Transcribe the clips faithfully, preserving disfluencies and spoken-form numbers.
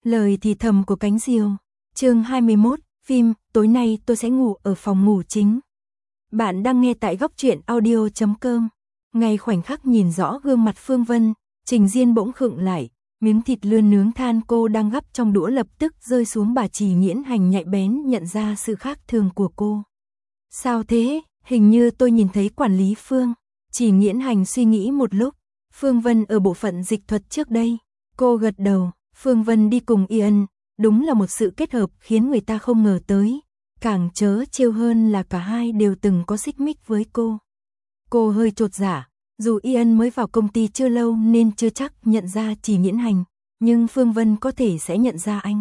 Lời thì thầm của cánh diều. Chương hai mươi mốt, phim, tối nay tôi sẽ ngủ ở phòng ngủ chính. Bạn đang nghe tại góc truyện audio chấm com. Ngay khoảnh khắc nhìn rõ gương mặt Phương Vân, Trình Diên bỗng khựng lại, miếng thịt lươn nướng than cô đang gắp trong đũa lập tức rơi xuống. Bà Chỉ Nghiễn Hành nhạy bén nhận ra sự khác thường của cô. Sao thế, hình như tôi nhìn thấy quản lý Phương. Chỉ Nghiễn Hành suy nghĩ một lúc. Phương Vân ở bộ phận dịch thuật trước đây. Cô gật đầu. Phương Vân đi cùng Ian, đúng là một sự kết hợp khiến người ta không ngờ tới. Càng chớ trêu hơn là cả hai đều từng có xích mích với cô. Cô hơi chột dạ, dù Ian mới vào công ty chưa lâu nên chưa chắc nhận ra Chỉ Nghiễn Hành, nhưng Phương Vân có thể sẽ nhận ra anh.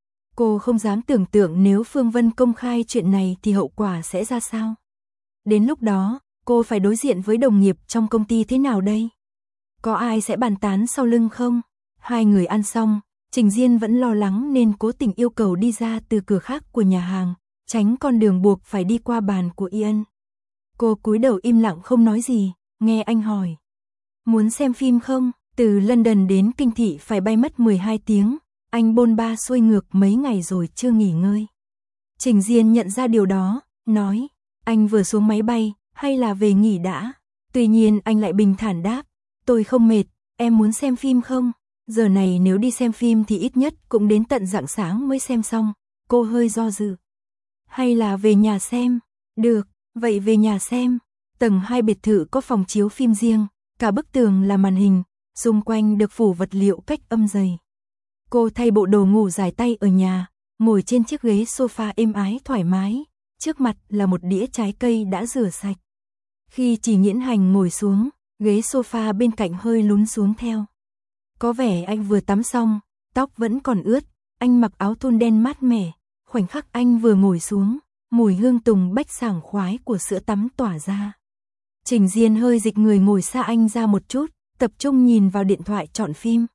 Cô không dám tưởng tượng nếu Phương Vân công khai chuyện này thì hậu quả sẽ ra sao. Đến lúc đó, cô phải đối diện với đồng nghiệp trong công ty thế nào đây? Có ai sẽ bàn tán sau lưng không? Hai người ăn xong, Trình Diên vẫn lo lắng nên cố tình yêu cầu đi ra từ cửa khác của nhà hàng, tránh con đường buộc phải đi qua bàn của Ian. Cô cúi đầu im lặng không nói gì, nghe anh hỏi. Muốn xem phim không? Từ London đến Kinh Thị phải bay mất mười hai tiếng, anh bôn ba xuôi ngược mấy ngày rồi chưa nghỉ ngơi. Trình Diên nhận ra điều đó, nói, anh vừa xuống máy bay, hay là về nghỉ đã? Tuy nhiên anh lại bình thản đáp, tôi không mệt, em muốn xem phim không? Giờ này nếu đi xem phim thì ít nhất cũng đến tận rạng sáng mới xem xong. Cô hơi do dự. Hay là về nhà xem? Được, vậy về nhà xem. Tầng hai biệt thự có phòng chiếu phim riêng, cả bức tường là màn hình, xung quanh được phủ vật liệu cách âm dày. Cô thay bộ đồ ngủ dài tay ở nhà, ngồi trên chiếc ghế sofa êm ái thoải mái, trước mặt là một đĩa trái cây đã rửa sạch. Khi Chỉ Nghiễn Hành ngồi xuống, ghế sofa bên cạnh hơi lún xuống theo. Có vẻ anh vừa tắm xong, tóc vẫn còn ướt, anh mặc áo thun đen mát mẻ, khoảnh khắc anh vừa ngồi xuống, mùi hương tùng bách sảng khoái của sữa tắm tỏa ra. Trình Diên hơi dịch người ngồi xa anh ra một chút, tập trung nhìn vào điện thoại chọn phim.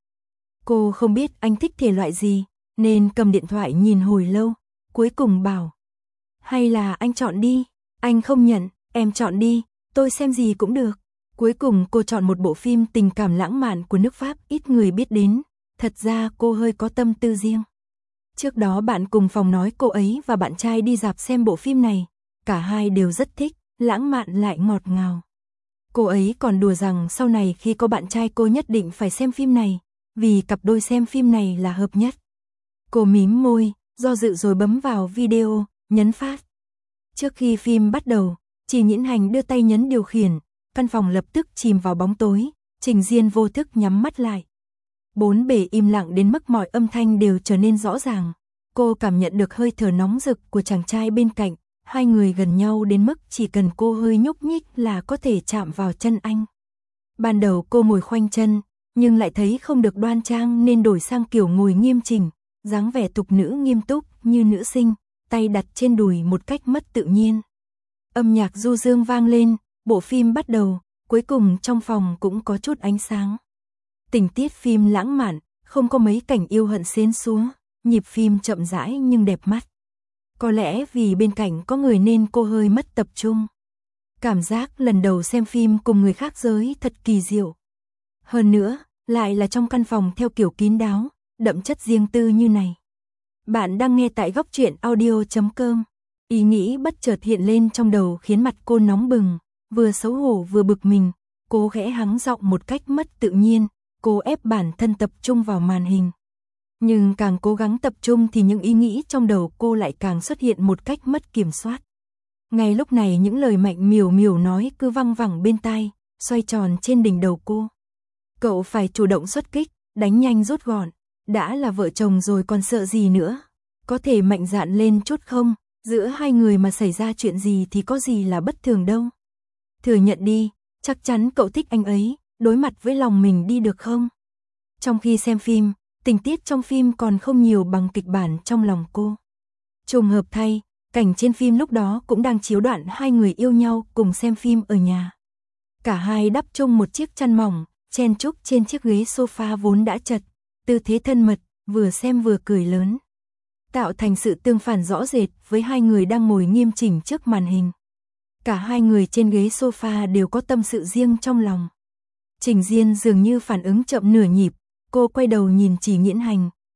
Cô không biết anh thích thể loại gì, nên cầm điện thoại nhìn hồi lâu, cuối cùng bảo. Hay là anh chọn đi, anh không nhận, em chọn đi, tôi xem gì cũng được. Cuối cùng cô chọn một bộ phim tình cảm lãng mạn của nước Pháp ít người biết đến, thật ra cô hơi có tâm tư riêng. Trước đó bạn cùng phòng nói cô ấy và bạn trai đi rạp xem bộ phim này, cả hai đều rất thích, lãng mạn lại ngọt ngào. Cô ấy còn đùa rằng sau này khi có bạn trai cô nhất định phải xem phim này, vì cặp đôi xem phim này là hợp nhất. Cô mím môi, do dự rồi bấm vào video, nhấn phát. Trước khi phim bắt đầu, Chỉ Nghiễn Hành đưa tay nhấn điều khiển. Căn phòng lập tức chìm vào bóng tối, Trình Diên vô thức nhắm mắt lại. Bốn bề im lặng đến mức mọi âm thanh đều trở nên rõ ràng. Cô cảm nhận được hơi thở nóng rực của chàng trai bên cạnh, hai người gần nhau đến mức chỉ cần cô hơi nhúc nhích là có thể chạm vào chân anh. Ban đầu cô ngồi khoanh chân, nhưng lại thấy không được đoan trang nên đổi sang kiểu ngồi nghiêm chỉnh, dáng vẻ tục nữ nghiêm túc như nữ sinh, tay đặt trên đùi một cách mất tự nhiên. Âm nhạc du dương vang lên. Bộ phim bắt đầu, cuối cùng trong phòng cũng có chút ánh sáng. Tình tiết phim lãng mạn, không có mấy cảnh yêu hận xến xúa, nhịp phim chậm rãi nhưng đẹp mắt. Có lẽ vì bên cạnh có người nên cô hơi mất tập trung. Cảm giác lần đầu xem phim cùng người khác giới thật kỳ diệu. Hơn nữa, lại là trong căn phòng theo kiểu kín đáo, đậm chất riêng tư như này. Bạn đang nghe tại góc truyện audio chấm com. Ý nghĩ bất chợt hiện lên trong đầu khiến mặt cô nóng bừng. Vừa xấu hổ vừa bực mình, cô khẽ hắng giọng một cách mất tự nhiên, cô ép bản thân tập trung vào màn hình. Nhưng càng cố gắng tập trung thì những ý nghĩ trong đầu cô lại càng xuất hiện một cách mất kiểm soát. Ngay lúc này những lời mạnh miều miều nói cứ văng vẳng bên tai, xoay tròn trên đỉnh đầu cô. Cậu phải chủ động xuất kích, đánh nhanh rút gọn, đã là vợ chồng rồi còn sợ gì nữa. Có thể mạnh dạn lên chút không, giữa hai người mà xảy ra chuyện gì thì có gì là bất thường đâu. Thừa nhận đi, chắc chắn cậu thích anh ấy, đối mặt với lòng mình đi được không? Trong khi xem phim, tình tiết trong phim còn không nhiều bằng kịch bản trong lòng cô. Trùng hợp thay, cảnh trên phim lúc đó cũng đang chiếu đoạn hai người yêu nhau cùng xem phim ở nhà. Cả hai đắp chung một chiếc chăn mỏng, chen chúc trên chiếc ghế sofa vốn đã chật, tư thế thân mật, vừa xem vừa cười lớn. Tạo thành sự tương phản rõ rệt với hai người đang ngồi nghiêm chỉnh trước màn hình. Cả hai người trên ghế sofa đều có tâm sự riêng trong lòng. Trình Diên dường như phản ứng chậm nửa nhịp, cô quay đầu nhìn Chỉ Nghiễn Hành,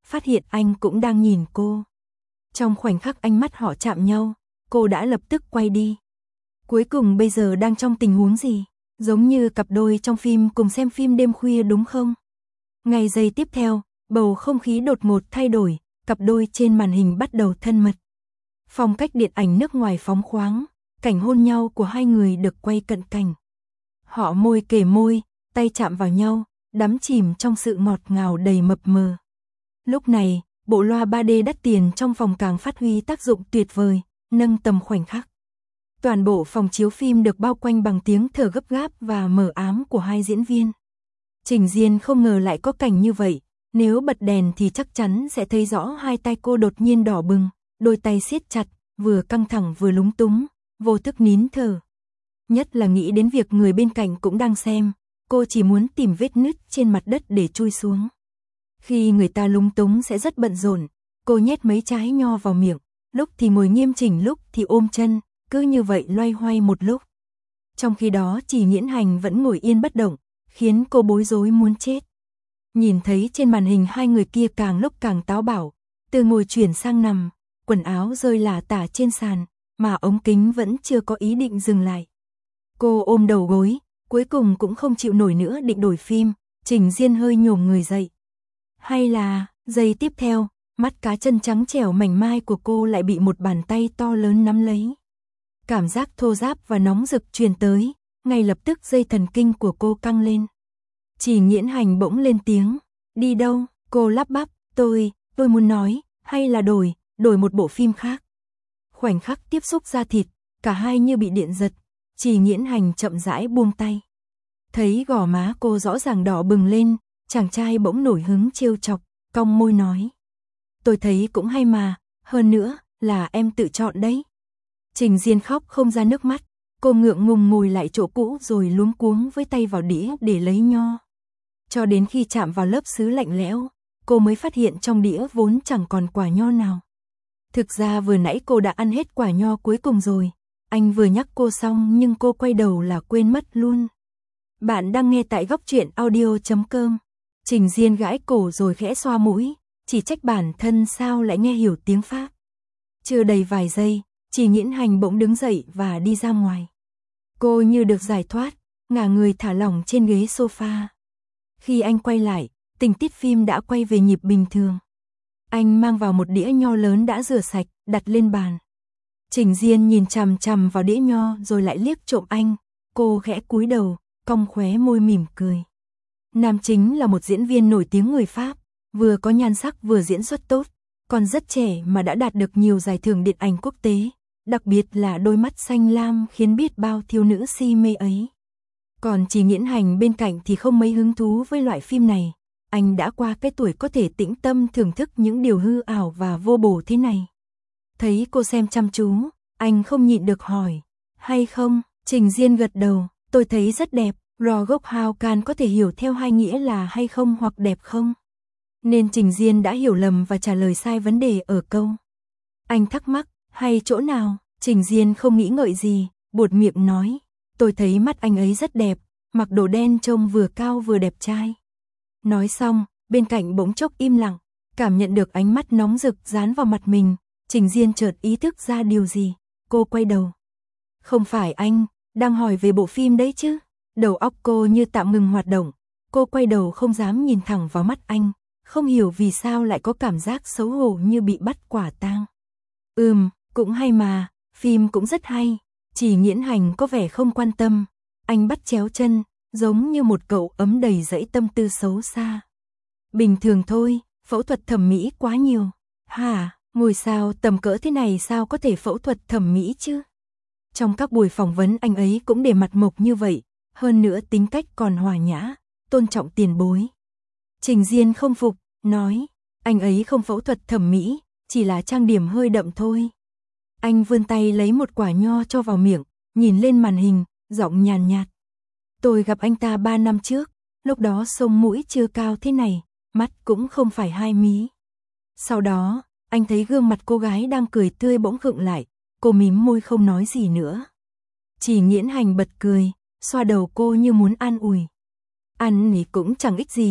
phát hiện anh cũng đang nhìn cô. Trong khoảnh khắc ánh mắt họ chạm nhau, cô đã lập tức quay đi. Cuối cùng bây giờ đang trong tình huống gì? Giống như cặp đôi trong phim cùng xem phim đêm khuya đúng không? Ngay giây tiếp theo, bầu không khí đột ngột thay đổi, cặp đôi trên màn hình bắt đầu thân mật. Phong cách điện ảnh nước ngoài phóng khoáng, cảnh hôn nhau của hai người được quay cận cảnh. Họ môi kề môi, tay chạm vào nhau, đắm chìm trong sự ngọt ngào đầy mập mờ. Lúc này, bộ loa ba D đắt tiền trong phòng càng phát huy tác dụng tuyệt vời, nâng tầm khoảnh khắc. Toàn bộ phòng chiếu phim được bao quanh bằng tiếng thở gấp gáp và mờ ám của hai diễn viên. Trình Diên không ngờ lại có cảnh như vậy, nếu bật đèn thì chắc chắn sẽ thấy rõ hai tay cô đột nhiên đỏ bừng, đôi tay siết chặt, vừa căng thẳng vừa lúng túng, vô thức nín thở. Nhất là nghĩ đến việc người bên cạnh cũng đang xem, cô chỉ muốn tìm vết nứt trên mặt đất để chui xuống. Khi người ta lúng túng sẽ rất bận rộn, cô nhét mấy trái nho vào miệng, lúc thì ngồi nghiêm chỉnh lúc thì ôm chân, cứ như vậy loay hoay một lúc. Trong khi đó Chỉ Nghiễn Hành vẫn ngồi yên bất động, khiến cô bối rối muốn chết. Nhìn thấy trên màn hình hai người kia càng lúc càng táo bạo, từ ngồi chuyển sang nằm, quần áo rơi lả tả trên sàn, mà ống kính vẫn chưa có ý định dừng lại. Cô ôm đầu gối, cuối cùng cũng không chịu nổi nữa định đổi phim, Trình Diên hơi nhổm người dậy. Hay là, giây tiếp theo, mắt cá chân trắng trẻo mảnh mai của cô lại bị một bàn tay to lớn nắm lấy. Cảm giác thô ráp và nóng rực truyền tới, ngay lập tức dây thần kinh của cô căng lên. Chỉ Nghiễn Hành bỗng lên tiếng, đi đâu? Cô lắp bắp, tôi, tôi muốn nói, hay là đổi, đổi một bộ phim khác. Khoảnh khắc tiếp xúc da thịt, cả hai như bị điện giật, Chỉ Nghiễn Hành chậm rãi buông tay. Thấy gò má cô rõ ràng đỏ bừng lên, chàng trai bỗng nổi hứng trêu chọc, cong môi nói. Tôi thấy cũng hay mà, hơn nữa, là em tự chọn đấy. Trình Diên khóc không ra nước mắt, cô ngượng ngùng ngồi lại chỗ cũ rồi luống cuống với tay vào đĩa để lấy nho. Cho đến khi chạm vào lớp sứ lạnh lẽo, cô mới phát hiện trong đĩa vốn chẳng còn quả nho nào. Thực ra vừa nãy cô đã ăn hết quả nho cuối cùng rồi, anh vừa nhắc cô xong nhưng cô quay đầu là quên mất luôn. Bạn đang nghe tại góc truyện audio chấm com. Trình Diên gãi cổ rồi khẽ xoa mũi, chỉ trách bản thân sao lại nghe hiểu tiếng Pháp. Chưa đầy vài giây, Chỉ Nghiễn Hành bỗng đứng dậy và đi ra ngoài. Cô như được giải thoát, ngả người thả lỏng trên ghế sofa. Khi anh quay lại, tình tiết phim đã quay về nhịp bình thường. Anh mang vào một đĩa nho lớn đã rửa sạch, đặt lên bàn. Trình Diên nhìn chằm chằm vào đĩa nho rồi lại liếc trộm anh, cô khẽ cúi đầu, cong khóe môi mỉm cười. Nam chính là một diễn viên nổi tiếng người Pháp, vừa có nhan sắc vừa diễn xuất tốt, còn rất trẻ mà đã đạt được nhiều giải thưởng điện ảnh quốc tế, đặc biệt là đôi mắt xanh lam khiến biết bao thiếu nữ si mê ấy. Còn Chỉ Nghiễn Hành bên cạnh thì không mấy hứng thú với loại phim này, anh đã qua cái tuổi có thể tĩnh tâm thưởng thức những điều hư ảo và vô bổ thế này. Thấy cô xem chăm chú, anh không nhịn được hỏi, hay không? Trình Diên gật đầu, tôi thấy rất đẹp. Rò gốc Hào Can có thể hiểu theo hai nghĩa là hay không hoặc đẹp không. Nên Trình Diên đã hiểu lầm và trả lời sai vấn đề ở câu. Anh thắc mắc, hay chỗ nào? Trình Diên không nghĩ ngợi gì, buột miệng nói. Tôi thấy mắt anh ấy rất đẹp, mặc đồ đen trông vừa cao vừa đẹp trai. Nói xong, bên cạnh bỗng chốc im lặng, cảm nhận được ánh mắt nóng rực dán vào mặt mình. Trình Diên chợt ý thức ra điều gì, cô quay đầu. Không phải anh, đang hỏi về bộ phim đấy chứ? Đầu óc cô như tạm ngừng hoạt động, cô quay đầu không dám nhìn thẳng vào mắt anh, không hiểu vì sao lại có cảm giác xấu hổ như bị bắt quả tang. Ừm, cũng hay mà, phim cũng rất hay. Chỉ Nghiễn Hành có vẻ không quan tâm, anh bắt chéo chân, giống như một cậu ấm đầy dẫy tâm tư xấu xa. Bình thường thôi, phẫu thuật thẩm mỹ quá nhiều. Hả, ngôi sao tầm cỡ thế này sao có thể phẫu thuật thẩm mỹ chứ? Trong các buổi phỏng vấn anh ấy cũng để mặt mộc như vậy. Hơn nữa tính cách còn hòa nhã, tôn trọng tiền bối. Trình Diên không phục, nói, anh ấy không phẫu thuật thẩm mỹ, chỉ là trang điểm hơi đậm thôi. Anh vươn tay lấy một quả nho cho vào miệng, nhìn lên màn hình, giọng nhàn nhạt. Tôi gặp anh ta ba năm trước, lúc đó sống mũi chưa cao thế này, mắt cũng không phải hai mí. Sau đó, anh thấy gương mặt cô gái đang cười tươi bỗng khựng lại, cô mím môi không nói gì nữa. Chỉ Nghiễn Hành bật cười, xoa đầu cô như muốn an ủi. Ăn thì cũng chẳng ích gì,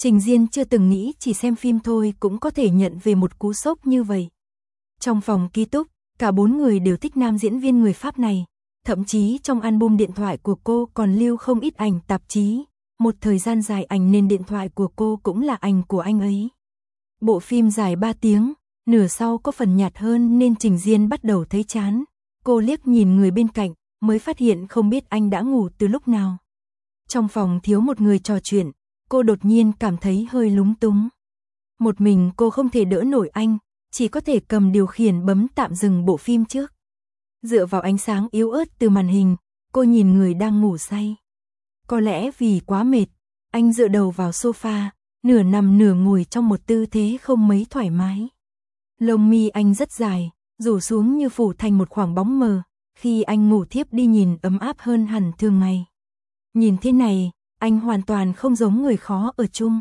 Trình Diên chưa từng nghĩ chỉ xem phim thôi cũng có thể nhận về một cú sốc như vậy. Trong phòng ký túc, cả bốn người đều thích nam diễn viên người Pháp này. Thậm chí trong album điện thoại của cô còn lưu không ít ảnh tạp chí. Một thời gian dài ảnh nền điện thoại của cô cũng là ảnh của anh ấy. Bộ phim dài ba tiếng, nửa sau có phần nhạt hơn nên Trình Diên bắt đầu thấy chán. Cô liếc nhìn người bên cạnh, mới phát hiện không biết anh đã ngủ từ lúc nào. Trong phòng thiếu một người trò chuyện, cô đột nhiên cảm thấy hơi lúng túng. Một mình cô không thể đỡ nổi anh, chỉ có thể cầm điều khiển bấm tạm dừng bộ phim trước. Dựa vào ánh sáng yếu ớt từ màn hình, cô nhìn người đang ngủ say. Có lẽ vì quá mệt, anh dựa đầu vào sofa, nửa nằm nửa ngồi trong một tư thế không mấy thoải mái. Lông mi anh rất dài, rủ xuống như phủ thành một khoảng bóng mờ, khi anh ngủ thiếp đi nhìn ấm áp hơn hẳn thường ngày. Nhìn thế này, anh hoàn toàn không giống người khó ở chung.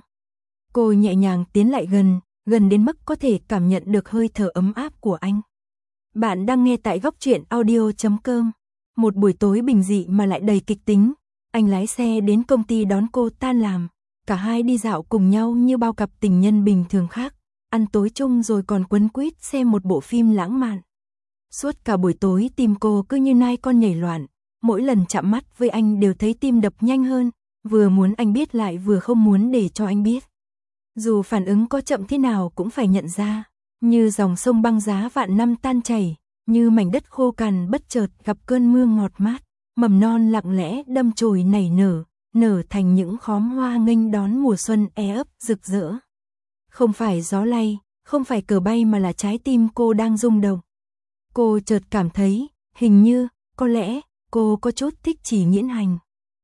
Cô nhẹ nhàng tiến lại gần, gần đến mức có thể cảm nhận được hơi thở ấm áp của anh. Bạn đang nghe tại góc truyện audio chấm com. Một buổi tối bình dị mà lại đầy kịch tính. Anh lái xe đến công ty đón cô tan làm. Cả hai đi dạo cùng nhau như bao cặp tình nhân bình thường khác. Ăn tối chung rồi còn quấn quýt xem một bộ phim lãng mạn. Suốt cả buổi tối tim cô cứ như nai con nhảy loạn. Mỗi lần chạm mắt với anh đều thấy tim đập nhanh hơn. Vừa muốn anh biết lại vừa không muốn để cho anh biết. Dù phản ứng có chậm thế nào cũng phải nhận ra. Như dòng sông băng giá vạn năm tan chảy, như mảnh đất khô cằn bất chợt gặp cơn mưa ngọt mát, mầm non lặng lẽ đâm chồi nảy nở, nở thành những khóm hoa nghênh đón mùa xuân e ấp rực rỡ. Không phải gió lay, không phải cờ bay mà là trái tim cô đang rung động. Cô chợt cảm thấy, hình như, có lẽ, cô có chút thích Chỉ Nghiễn Hành.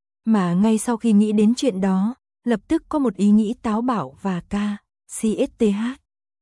Mà ngay sau khi nghĩ đến chuyện đó, lập tức có một ý nghĩ táo bạo và ca, xê ét tê hát.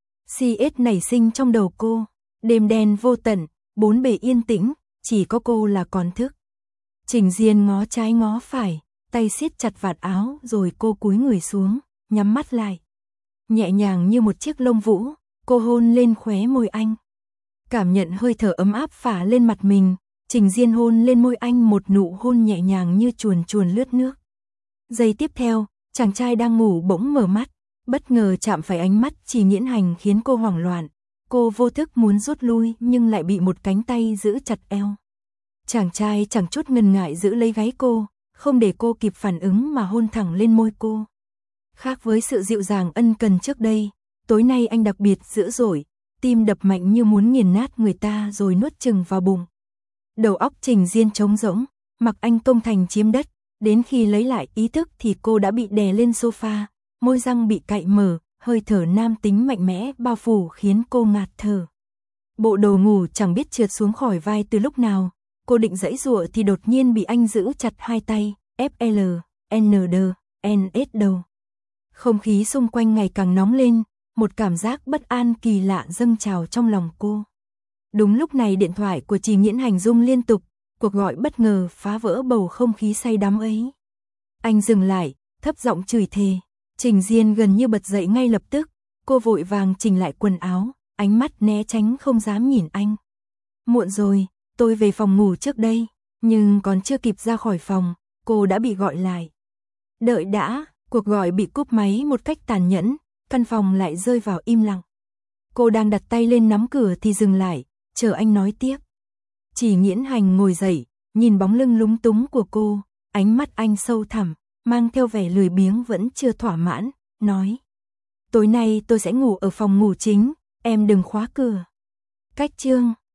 xê ét nảy sinh trong đầu cô, đêm đen vô tận, bốn bề yên tĩnh, chỉ có cô là còn thức. Trình Diên ngó trái ngó phải, tay siết chặt vạt áo rồi cô cúi người xuống, nhắm mắt lại. Nhẹ nhàng như một chiếc lông vũ, cô hôn lên khóe môi anh. Cảm nhận hơi thở ấm áp phả lên mặt mình, Trình Diên hôn lên môi anh một nụ hôn nhẹ nhàng như chuồn chuồn lướt nước. Giây tiếp theo, chàng trai đang ngủ bỗng mở mắt, bất ngờ chạm phải ánh mắt Chỉ Nghiễn Hành khiến cô hoảng loạn. Cô vô thức muốn rút lui nhưng lại bị một cánh tay giữ chặt eo. Chàng trai chẳng chút ngần ngại giữ lấy gáy cô, không để cô kịp phản ứng mà hôn thẳng lên môi cô. Khác với sự dịu dàng ân cần trước đây, tối nay anh đặc biệt dữ dội, tim đập mạnh như muốn nghiền nát người ta rồi nuốt chừng vào bụng. Đầu óc Trình Diên trống rỗng, mặc anh công thành chiếm đất, đến khi lấy lại ý thức thì cô đã bị đè lên sofa, môi răng bị cạy mở, hơi thở nam tính mạnh mẽ bao phủ khiến cô ngạt thở. Bộ đồ ngủ chẳng biết trượt xuống khỏi vai từ lúc nào, cô định giãy giụa thì đột nhiên bị anh giữ chặt hai tay, ép lờ, en đê, en ét đầu. Không khí xung quanh ngày càng nóng lên, một cảm giác bất an kỳ lạ dâng trào trong lòng cô. Đúng lúc này điện thoại của Chỉ Nghiễn Hành rung liên tục, cuộc gọi bất ngờ phá vỡ bầu không khí say đắm ấy. Anh dừng lại, thấp giọng chửi thề. Trình Diên gần như bật dậy ngay lập tức, cô vội vàng chỉnh lại quần áo, ánh mắt né tránh không dám nhìn anh. Muộn rồi, tôi về phòng ngủ trước đây, nhưng còn chưa kịp ra khỏi phòng, cô đã bị gọi lại. Đợi đã, cuộc gọi bị cúp máy một cách tàn nhẫn, căn phòng lại rơi vào im lặng. Cô đang đặt tay lên nắm cửa thì dừng lại, chờ anh nói tiếp. Chỉ Nghiễn Hành ngồi dậy, nhìn bóng lưng lúng túng của cô, ánh mắt anh sâu thẳm, mang theo vẻ lười biếng vẫn chưa thỏa mãn, nói. Tối nay tôi sẽ ngủ ở phòng ngủ chính, em đừng khóa cửa. Cách chương